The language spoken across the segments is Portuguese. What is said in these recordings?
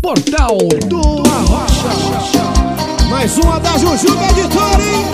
Portal do Arrocha. Mais uma da Jujuba Editora, hein?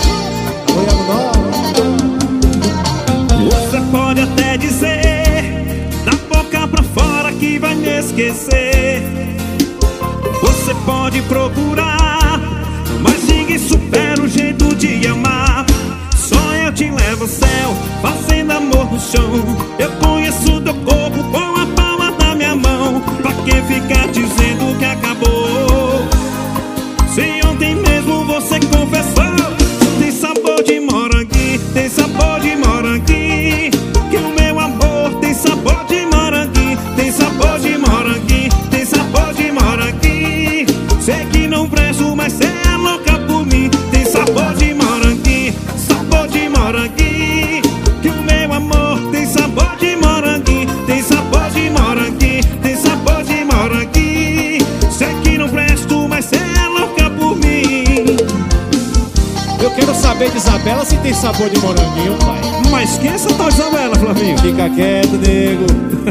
Você pode até dizer da boca pra fora que vai me esquecer. Você pode procurar, mas ninguém supera o jeito de amar. Só eu te levo ao céu, fazendo amor no chão. Eu conheço teu corpo com a palma da minha mão. Pra que ficar dizendo que acabou, se ontem mesmo você confessou? Tem sabor de morangue, tem sabor de morangue. Que o meu amor tem sabor de morangue, tem sabor de morangue, tem sabor de morangue. Sei que não presto, mas cê é louca por mim. Tem sabor de morangue, sabor de morangue. Que o meu amor tem sabor de morangue, tem sabor de morangue, tem sabor de morangue. Sei que não presto, mas cê é louca por mim. Eu quero saber de Isabela se tem sabor de moranguinho, pai. Mas quem é essa tal Isabela, Flavinho? Fica quieto, nego.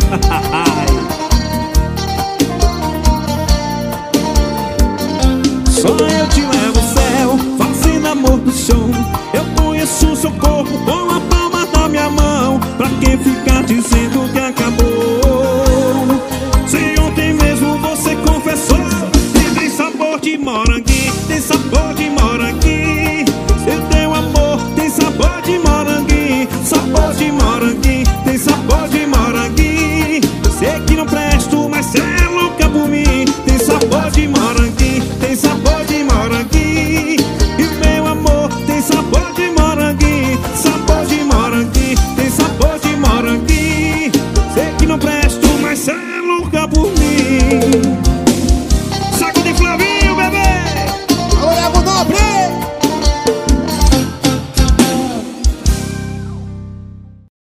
Só eu te levo ao céu, fazendo amor no chão. Eu conheço seu corpo com a palma da minha mão. Pra que ficar dizendo que acabou, se ontem mesmo você confessou? E tem sabor de morangue, tem sabor de morangue. Seu teu amor tem sabor de morangue, sabor de morangue, tem sabor de morangue. Sei que não presto, mas cê é louca por mim. Tem sabor de morangue.